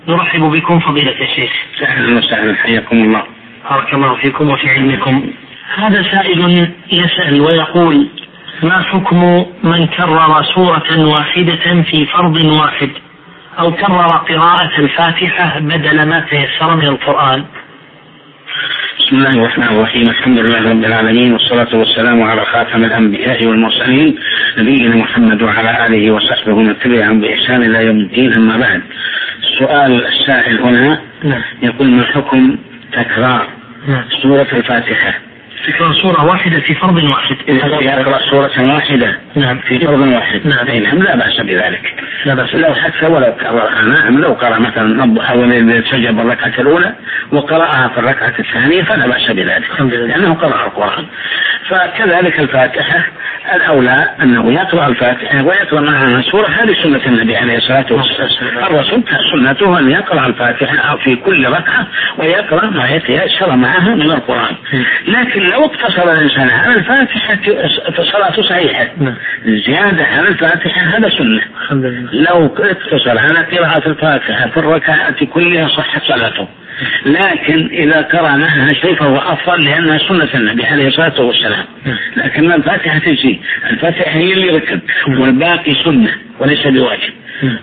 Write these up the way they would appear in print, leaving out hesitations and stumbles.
نرحب بكم فضيلة الشيخ. أهلا وسهلا، حياكم الله. بارك الله فيكم وفي علمكم. هذا سائل يسأل ويقول: ما حكم من كرر سورة واحدة في فرض واحد أو كرر قراءة الفاتحة بدل ما تيسر من القرآن؟ بسم الله الرحمن الرحيم، الحمد لله رب العالمين، والصلاة والسلام على خاتم الأنبياء والمرسلين نبينا محمد وعلى آله وصحبه ومن تبعهم بإحسان إلى يوم الدين. أما بعد، السؤال السائل هنا يقول: ما حكم تكرار سورة الفاتحة؟ تكرار سورة واحدة في فرض واحد، إذا يقرأ سورة واحدة في فرض واحد لا بأس بذلك، لا بأس لو حتى ولو كررها. لو قرأ مثلا الضحى والليل سجد بالركعة الأولى وقرأها في الركعة الثانية فلا بأس بذلك، لأنه قرأ القرآن. فكذلك الفاتحة الأولى أنه يقرأ الفاتحة ويقرأ معها سورة. هذه سنة النبي عليه الصلاة والسلام، الرسول سنته أن يقرأ الفاتحة في كل ركعة ويقرأ ما يتيسر معها من القرآن. لكن لو اقتصر الإنسان على الفاتحة فصلاته صحيحة، زيادة على الفاتحة هذا سنة. لو اقتصر على قراءة الفاتحة في الركعات كلها صحت صلاته، لكن إذا قرأ معها شيء فهو أفضل لأنها سنة النبي عليه الصلاة والسلام. لكن الفاتحة تجي، الفاتحة هي اللي ركب والباقي سنة وليس بواجب.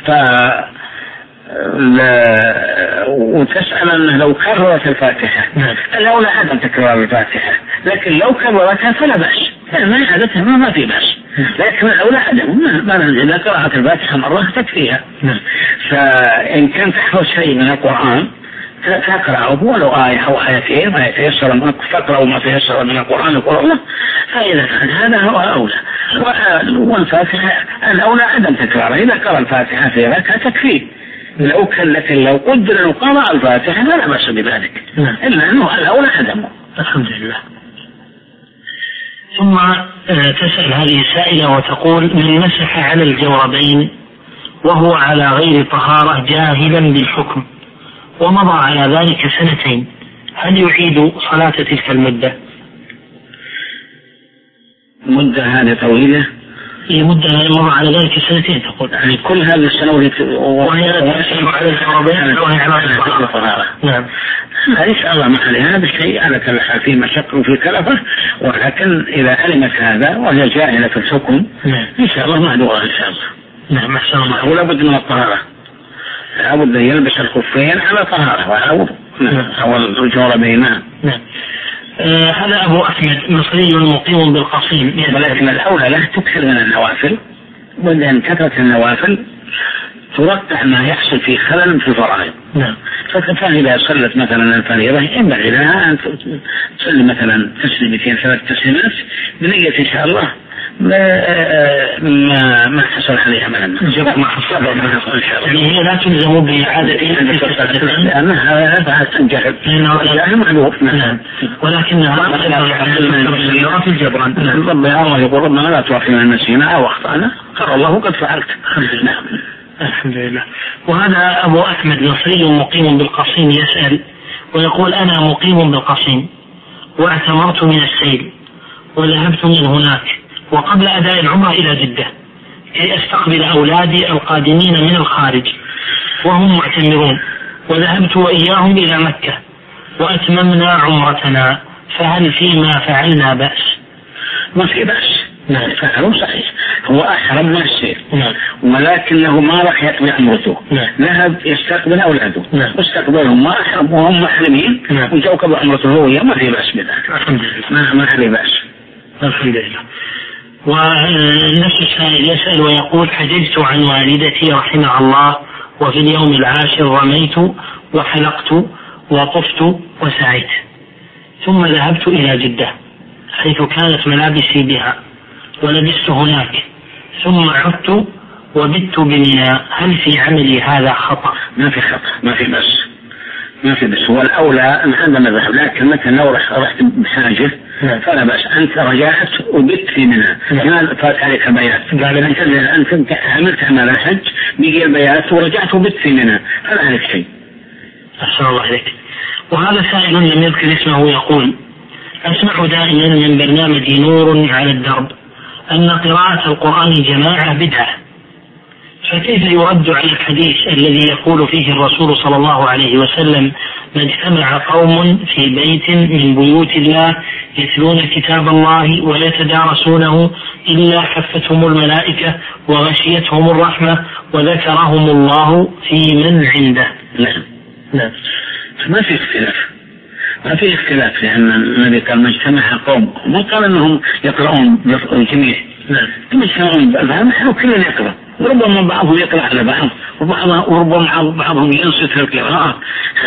وتسأل أنه لو كررت الفاتحة الأولى عدم تكرار الفاتحة، لكن لو كررتها فلا بأس، ما عادتها ما في بأس، لكن الأولى عدم. إذا قرأت الفاتحة مرة تكفيها. فإن كان تحفظ شيء من القرآن تقرأه ولو آية أو آيتين ما يتيسر من تقرأ ما تيسر من القرآن القرآن، فإذا كان هذا هو أولى. والفاتحة الأولى عدم تكرارها، إذا قرأ الفاتحة في ركعة تكفيه. لكن لو قدر أن قرأ الفاتحة فلا بأس بذلك، إلا أنه الأولى عدمه. الحمد لله. ثم تسأل هذه السائلة وتقول: من مسح على الجوربين وهو على غير طهارة جاهلا بالحكم ومضى على ذلك 2 سنين، هل يعيد صلاة تلك المدة؟ مدة هذه طويلة، هي مدة مضى على ذلك 2 سنين تقول، يعني كل هذه السنوات وهي تسأل على الجوربين وهي على طهارة. نعم، ليس الله محل هذا الشيء على كل حال في مشقة وفي كلفة، ولكن إذا علمت هذا وهي جاهلة في الحكم إن شاء الله معذورة إن شاء الله. نعم، أحسن الله. ولا بد من الطهارة، لابد أن يلبس الخفين على طهارة أو الجوربين. نعم. هذا أبو أحمد مصري مقيم بالقصيم، ولكن الأولى له تكثر من النوافل، وإن كثرة النوافل ترتح ما يحصل في خلل في الفرائض. نعم. فكان إذا صلت مثلا الفريضة ينبغي لها أن تصلي مثلا تسليمتين 3 تسليمات بنية إن شاء الله ما حصل عليها من ما حصل يعني هي لا تلزم بإعادتها لأنها تنجحب لأنها معلوف. ولكنها في الجبران. الله يقول: ربنا لا تؤاخذنا إن نسينا أو أخطأنا، قال الله قد فعلت. الحمد لله. وهذا أبو أحمد مصري مقيم بالقصيم يسأل ويقول: أنا مقيم بالقصيم واعتمرت من السيل وذهبت من هناك وقبل أداء العمرة إلى جدة كي أستقبل أولادي القادمين من الخارج وهم معتمرون، وذهبت وإياهم إلى مكة وأتممنا عمرتنا، فهل فيما فعلنا بأس؟ ما في بأس، فعله صحيح، هو أحرم من السير، ولكنه ما راح يقضي عمرته، ذهب يستقبل أولاده واستقبلهم ما أحرم وهم محرمين وجاءوا قبل عمرته هو، ما في بأس بذلك. الحمد لله. ما في بأس. الحمد لله. ونفس السائل يسأل ويقول: حججت عن والدتي رحمها الله، وفي اليوم 10 رميت وحلقت وطفت وسعيت، ثم ذهبت إلى جدة حيث كانت ملابسي بها ولبست هناك، ثم عدت وبت بمنى، هل في عملي هذا خطأ؟ ما في خطأ، ما في بس هو الأولى أن هذا مذهب، لكن مثلا لو رحت بحاجة فلا بأس. أنت رجعت وبت في منى، ما فات عليك بيات، قال أنت عملت عمل الحج بيجي البيات ورجعت وبت في منى فلا عليك شيء. أحسن الله عليك. وهذا سائل لم يذكر اسمه يقول: أسمع دائما من برنامج نور على الدرب أن قراءة القرآن جماعة بدعة، فكيف يرد على الحديث الذي يقول فيه الرسول صلى الله عليه وسلم: ما اجتمع قوم في بيت من بيوت الله يتلون كتاب الله ويتدارسونه إلا حفتهم الملائكة وغشيتهم الرحمة وذكرهم الله في من عنده. نعم. ما في اختلاف لأن النبي قال ما اجتمع قوم، ما قال أنهم يقرؤون جميع. ثم يجتمعون نحن كلنا يقرأ، وربما بعضهم يقرأ على بعض وربما بعضهم ينصت القراءة.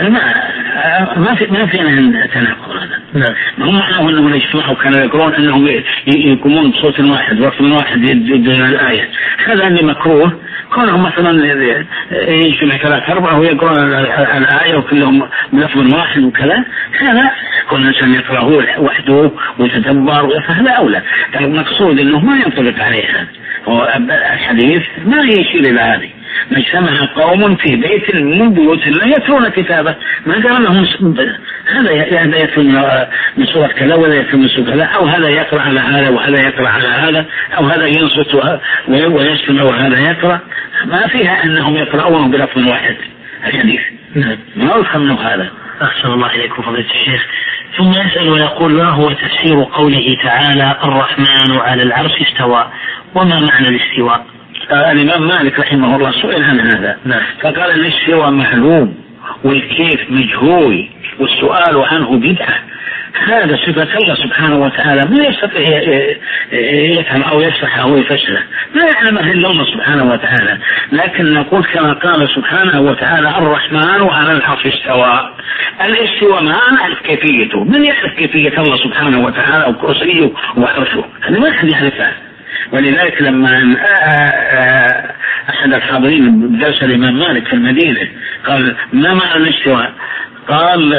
ما في تناقض هذا. هم معه أنهم يجتمعوا كانوا يقرؤون أنهم يقومون بصوت واحد ورقم واحد يدون الآية. هذا اللي مكروه، كونهم مثلا يجتمع 3-4 ويقرؤون الآية وكلهم بلفظ واحد وكذا، هذا كل إنسان يقرأه وحده ويتدبر، فهذا أولى. المقصود أنه ما ينطبق عليه هذا، الحديث ما يشير إلى هذه. ما اجتمع قوم في بيت من بيوت الله يتلون كتابه، ما قال لهم هذا يتلو من سورة كذا ولا يتلو من سورة كذا، أو هذا يقرأ على هذا وهذا يقرأ على هذا، أو هذا ينصت ويستمع وهذا يقرأ. ما فيها أنهم يقرؤون بلفظ واحد الحديث. ما يفهم هذا. أحسن الله إليكم فضيلة الشيخ. ثم يسأل ويقول: ما هو تفسير قوله تعالى: الرحمن على العرش استوى، وما معنى الاستواء؟ الإمام مالك رحمه الله سئل عن هذا فقال: الاستواء معلوم والكيف مجهول والسؤال عنه بدعة. هذا صفة الله سبحانه وتعالى، ما يستطيع يفهم أو يشرح أو يفسره، ما يعلمه إلا الله سبحانه وتعالى. لكن نقول كما قال سبحانه وتعالى: الرحمن على العرش استوى. الاستواء ما نعرف كيفيته، من يعرف كيفية الله سبحانه وتعالى وكرسيه وعرشه؟ هذا ما أحد يعرفه. ولذلك لما أحد الحاضرين بدرس الإمام مالك في المدينة قال: ما معنى الاستواء؟ قال: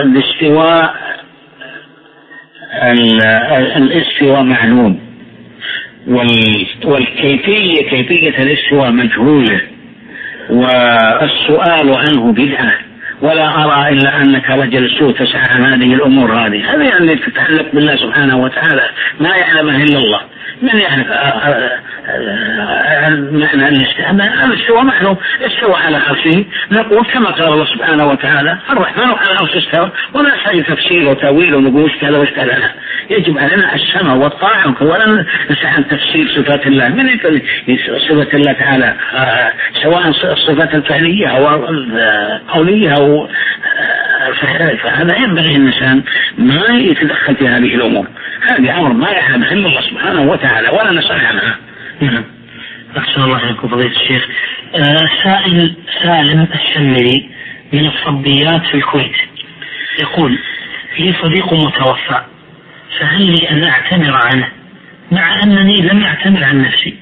الاستواء معلوم والكيفية كيفية الاستواء مجهولة والسؤال عنه بدعة، ولا أرى إلا أنك رجل سوء تسعى عن هذه الأمور هذه يعني تتعلق بالله سبحانه وتعالى، ما يعلمه إلا الله. من يعرف معنى الاستواء معلوم، استوى على عرشه. نقول كما قال الله سبحانه وتعالى: الرحمن على العرش استوى، ولا نحتاج تفسير وتأويل ونقول كذا وكذا. يجب علينا السمع والطاعة، ولا نسعى عن تفسير صفات الله. من صفات الله تعالى سواء الصفات الفعلية أو القولية أو فهذا ينبغي الإنسان ما يتدخل في هذه الأمور. هذه أمر ما يعلم إلا الله سبحانه وتعالى ولا نسأل عنها. أحسن الله إليكم فضيلة الشيخ. سائل سالم الشمري من الصبيات في الكويت يقول: لي صديق متوفى، فهل لي أن أعتمر عنه مع أنني لم أعتمر عن نفسي؟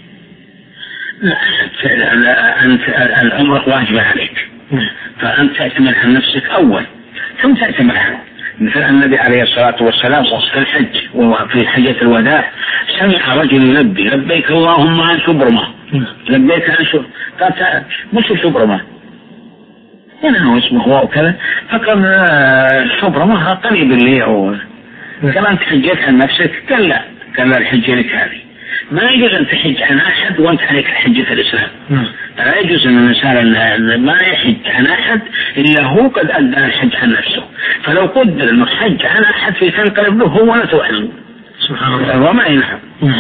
أنت العمر واجب عليك، فأنت تعتمر عن نفسك أول ثم تعتمر عنه. مثل النبي عليه الصلاة والسلام في الحج وفي حجة الوداع سمع رجل يلبي: لبيك اللهم عن شبرمة، لبيك عن شبرمة. قال: مش شبرمة هنا هو اسمه هو وكذا، فقال: شبرمة قريب اللي هو. قال: أنت حجيت عن نفسك؟ قال: لا. قال: الحجة لك هذه. ما يجوز أن تحج عن أحد وأنت عليك حجة الإسلام. لا يجوز أن الإنسان ما يحج عن أحد إلا هو قد أدى الحج عن نفسه. فلو قدر أنه حج عن أحد في تنقلب له هو ولا توحده سبحان الله وما ينحب.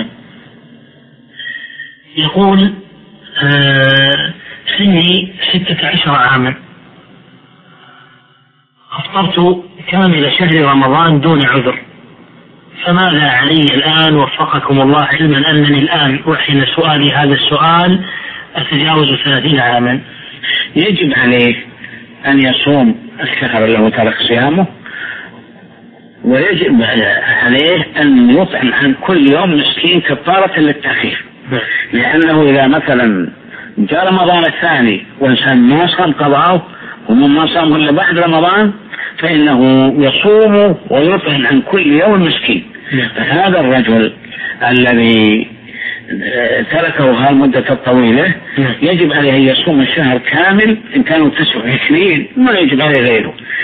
يقول: سني 16 عاما، أفطرت كامل شهر رمضان دون عذر، فماذا علي الآن وفقكم الله، علما أنني الآن وحين سؤالي هذا السؤال أتجاوز 30 عاما؟ يجب عليه أن يصوم الشهر له ترك صيامه، ويجب عليه أن يطعم عن كل يوم مسكين كفارة للتأخير. لأنه إذا مثلا جاء رمضان الثاني وإنسان ما صام قضاءه ومن ما صام إلا بعد رمضان فإنه يصوم ويطعم عن كل يوم مسكين. فهذا الرجل الذي تركه هالمدة الطويلة يجب عليه أن يصوم الشهر كامل، إن كانوا 29 ما يجب عليه غيره.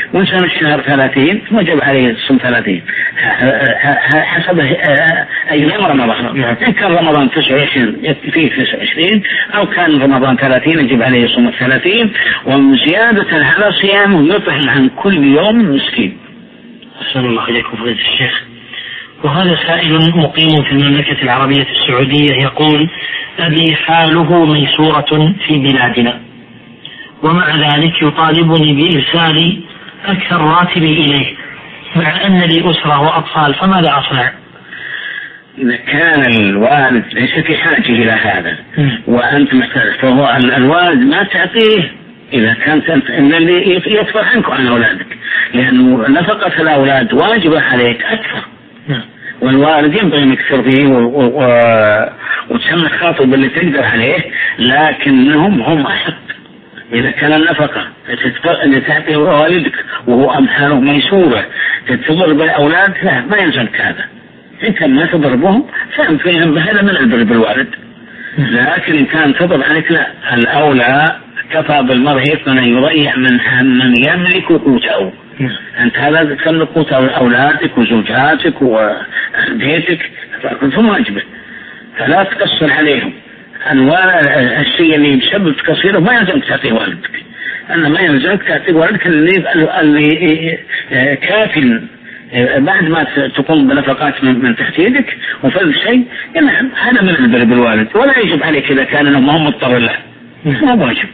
وإنسان الشهر 30 وجب عليه الصوم 30 حسب أيام رمضان. إن كان رمضان 29 فيه 29 أو كان رمضان 30 يجب عليه الصوم 30 وزيادة على صيامه يطعم عن كل يوم مسكين. أحسن الله إليكم فضيلة الشيخ. وهذا سائل مقيم في المملكة العربية السعودية يقول: أبي حاله ميسورة في بلادنا ومع ذلك يطالبني بإرسال أكثر راتبي إليه مع أن لي أسرة وأطفال، فماذا أصنع؟ إذا كان الوالد ليس في حاجة إلى هذا وأنت محتاج فهو الوالد ما تعطيه إذا كانت إن اللي يدفع عنك عن أولادك، لأنه نفقة الأولاد واجبة عليك أكثر. والوالد ينبغي انك ترضيه وتسمى خاطب اللي تقدر عليه، لكنهم هم أحق. إذا كان النفقة اللي تعطيه والدك وهو أمحاله ميسورة تضرب الأولاد، لا ما يلزمك هذا. إن كان ما تضربهم فهم فيهم بهذا من البر بالوالد، لكن إن كان تضرب عليك لا، الأولى كفى بالمرء إثما أن يضيع من يملك قوته. أنت هذا تملك قوت أولادك وزوجاتك وبيتك فكنتم واجبه، فلا تقصر عليهم. الشيء اللي يسبب تقصيره ما يلزمك تعطيه والدك، أنا ما يلزمك تعطيه والدك اللي كافٍ بعد ما تقوم بنفقات من تحت يدك وفعل شيء. نعم هذا من البر بالوالد، ولا يجب عليك إذا كان ما مضطر له، ما واجب.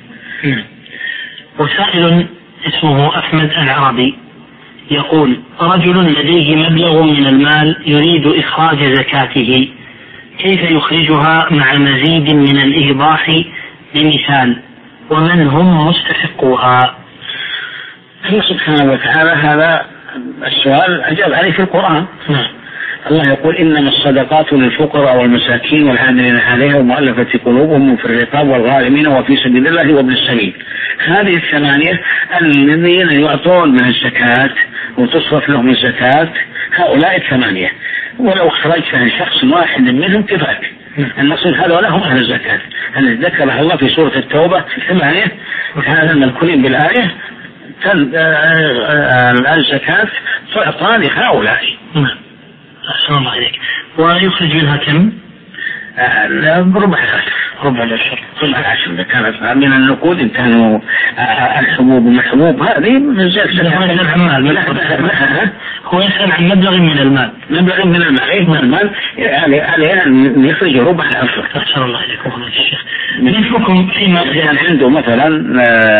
وسائل اسمه أحمد العربي يقول: رجل لديه مبلغ من المال يريد إخراج زكاته، كيف يخرجها مع مزيد من الإيضاح بمثال، ومن هم مستحقوها؟ الله سبحانه وتعالى هذا السؤال أجاب عليه في القرآن. الله يقول: إنما الصدقات للفقراء والمساكين والعاملين عليها ومؤلفة قلوبهم وفي الرقاب والغارمين وفي سبيل الله وابن السبيل. هذه الثمانية الذين يعطون من الزكاة وتصرف لهم الزكاة، هؤلاء الثمانية، ولو خرجت شخص واحد منهم كفاك. النصيب هذول هم أهل الزكاة الذي ذكرها الله في سورة التوبة 8 هذا المذكورين بالآية. الزكاة تعطى لهؤلاء. أحسن الله عليك. ويخرج منها كم؟ ربع العشر إذا كانت من النقود. إن كانوا الحبوب والمحبوب هذه من زكاة. هو يسأل عن مبلغ من المال. مبلغ من المال عليه أن يخرج ربع العشر. أحسن الله عليكم فضيلة الشيخ. من حكم فيما كان عنده مثلا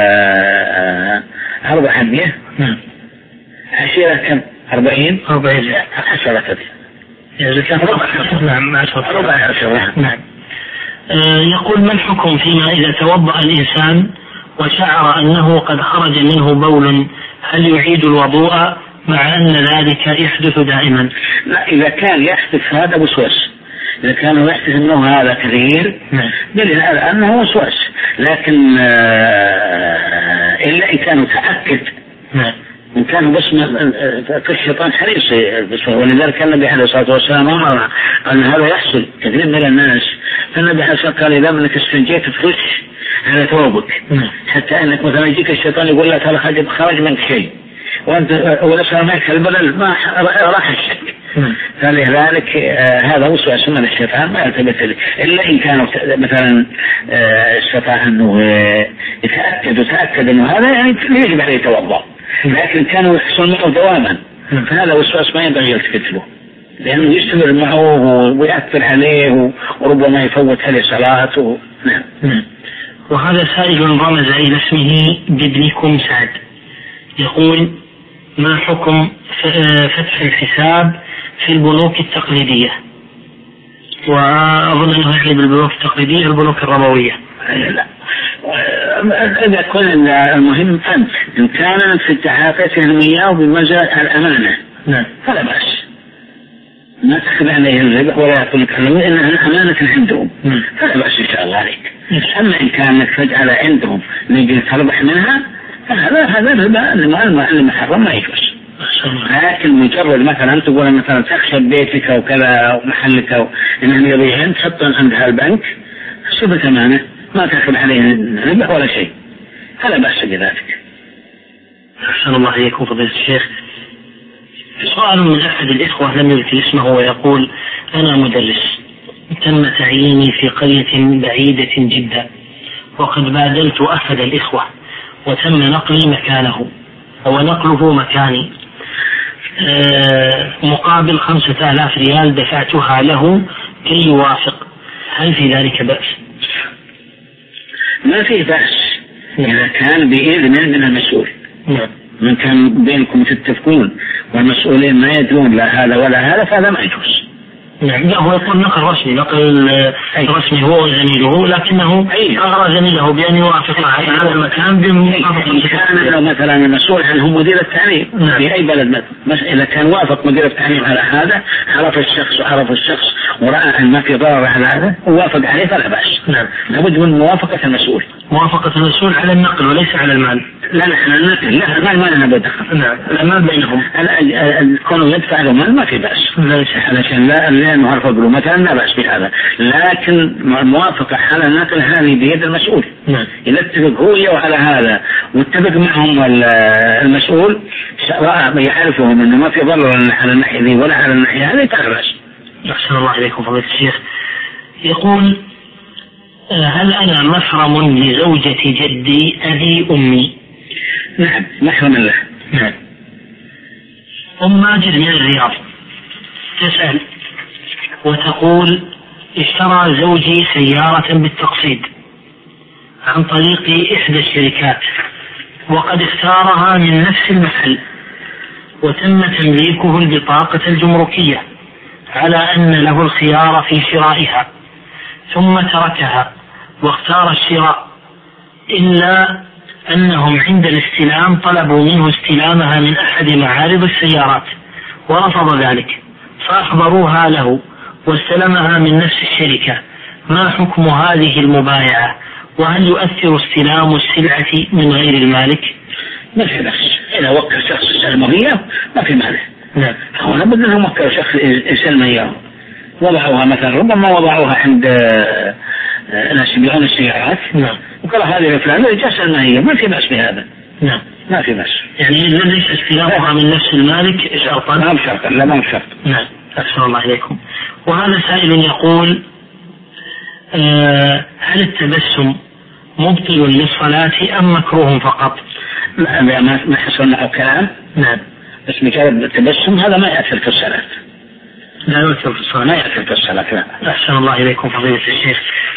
400 عشيرة كم 40 10 إذا كان ربع عشرة. نعم. يقول: ما الحكم فيما إذا توضأ الإنسان وشعر أنه قد خرج منه بول، هل يعيد الوضوء مع أن ذلك يحدث دائما؟ لا، إذا كان يحدث هذا وسواس، إذا كان يحدث منه هذا كثير دليل على أنه وسواس، لكن إلا إن كانوا تأكد إن كانوا بس الشيطان حريص. ولذلك النبي عليه الصلاة والسلام أمر أن هذا يحصل كثير من الناس، فالنبي عليه الصلاة والسلام قال: إذا منك استنجيت فرش على ثوبك، حتى أنك مثلا يجيك الشيطان يقول لك هذا خرج منك شيء وأنت ولسه معك البلل ما راح الشك. فلذلك هذا وسواس من الشيطان ما يلتبس له، إلا إن كان مثلا استطاع أنه يتأكد أنه هذا يعني يجب عليه يتوضأ، لكن كانوا يحصل معه دواما، فهذا وسواس ما ينبغي يلتفت له، لأنه يستمر معه ويأثر عليه وربما يفوت عليه صلاته. نعم. وهذا سائل رمز إلى اسمه بابنكم سعد يقول: ما حكم فتح الحساب في البنوك التقليدية؟ وأظن أنه يعني بالبنوك التقليدية البنوك الربوية. لا، إذا كان المهم أنت إن كان في تعاطيهم إياه بمجال الأمانة فلا بأس، ما تأخذ عليه الربح ولا يقول لك إنها أمانة عندهم، فلا بأس إن شاء الله عليك. أما إن كانت تجعل عندهم نجي تربح منها فهذا الربا المحرم ما يجوز. لكن مجرد مثلا تقول مثلا تخشى بيتك وكذا ومحلك إنهم يضيعون تحط عندها البنك صفة أمانة ما تأخذ عليه ربح ولا شيء، فلا بأس بذلك. أحسن الله إليكم فضيلة الشيخ. سؤال من أحد الإخوة لم يذكر اسمه ويقول: أنا مدرس تم تعييني في قرية بعيدة جدا، وقد بادلت أحد الإخوة وتم نقلي مكانه ونقله مكاني مقابل 5000 ريال دفعتها له كي يوافق، هل في ذلك بأس؟ ما في بأس إذا كان بإذن من المسؤول. من كان بينكم تتفقون والمسؤولين ما يدرون لا هذا ولا هذا فهذا ما يجوز. نعم. لا هو يقول نقل رسمي، نقل رسمي هو وزميله، لكنه أغرى زميله بأن يوافق على هذا المكان بموافقة. كان مثلا المسؤول عنه مدير التعليم في أي بلد إذا كان وافق مدير التعليم على هذا، عرف الشخص ورأى أن ما في ضرر على هذا ووافق عليه فلا بأس. نعم. لابد من موافقة المسؤول. موافقة المسؤول على النقل وليس على المال. لا نحن النقل، لا المال ما لنا بدخل. نعم. المال بينهم. كونه يدفع له مال ما في بأس. علشان لأنه عرف له مثلا لا بأس بهذا، لكن الموافقة على النقل هذه بيد المسؤول. نعم. إذا اتفق هو على هذا واتفق معهم المسؤول يعرفهم أنه ما في ضرر على الناحية ذي ولا على الناحية هذه فلا بأس. أحسن الله إليكم فضيلة الشيخ. يقول: هل أنا محرم لزوجة جدي أبي أمي؟ نعم محرم له. نعم. أم ماجد من الرياض تسأل وتقول: اشترى زوجي سيارة بالتقسيط عن طريق إحدى الشركات وقد اختارها من نفس المحل، وتم تمليكه البطاقة الجمركية على أن له الخيار في شرائها، ثم تركها واختار الشراء، إلا أنهم عند الاستلام طلبوا منه استلامها من أحد معارض السيارات ورفض ذلك، فأحضروها له واستلمها من نفس الشركة. ما حكم هذه المبايعة؟ وهل يؤثر استلام السلعة من غير المالك؟ ما في بأس إذا وكل شخص يسلم إياه ما في مانع. نعم. هو لابد أنهم وكل شخص يسلم إياه، وضعوها مثلا ربما وضعوها عند ناس يبيعون السيارات. نعم. وقال هذه فلان جالس المهية ما في بأس بهذا. نعم. ما في بأس. يعني ليس استلامها من نفس المالك شرطا؟ ما بشرط. لا ما بشرط. نعم. أحسن الله إليكم. وهذا سائل يقول: هل التبسم مبطل للصلاة أم مكروه فقط؟ ما حصل معه كلام. نعم. بس مجرد التبسم هذا ما يأثر في الصلاة. لا يؤثر في الصلاة. ما يأثر في الصلاة. أحسن الله إليكم فضيلة الشيخ.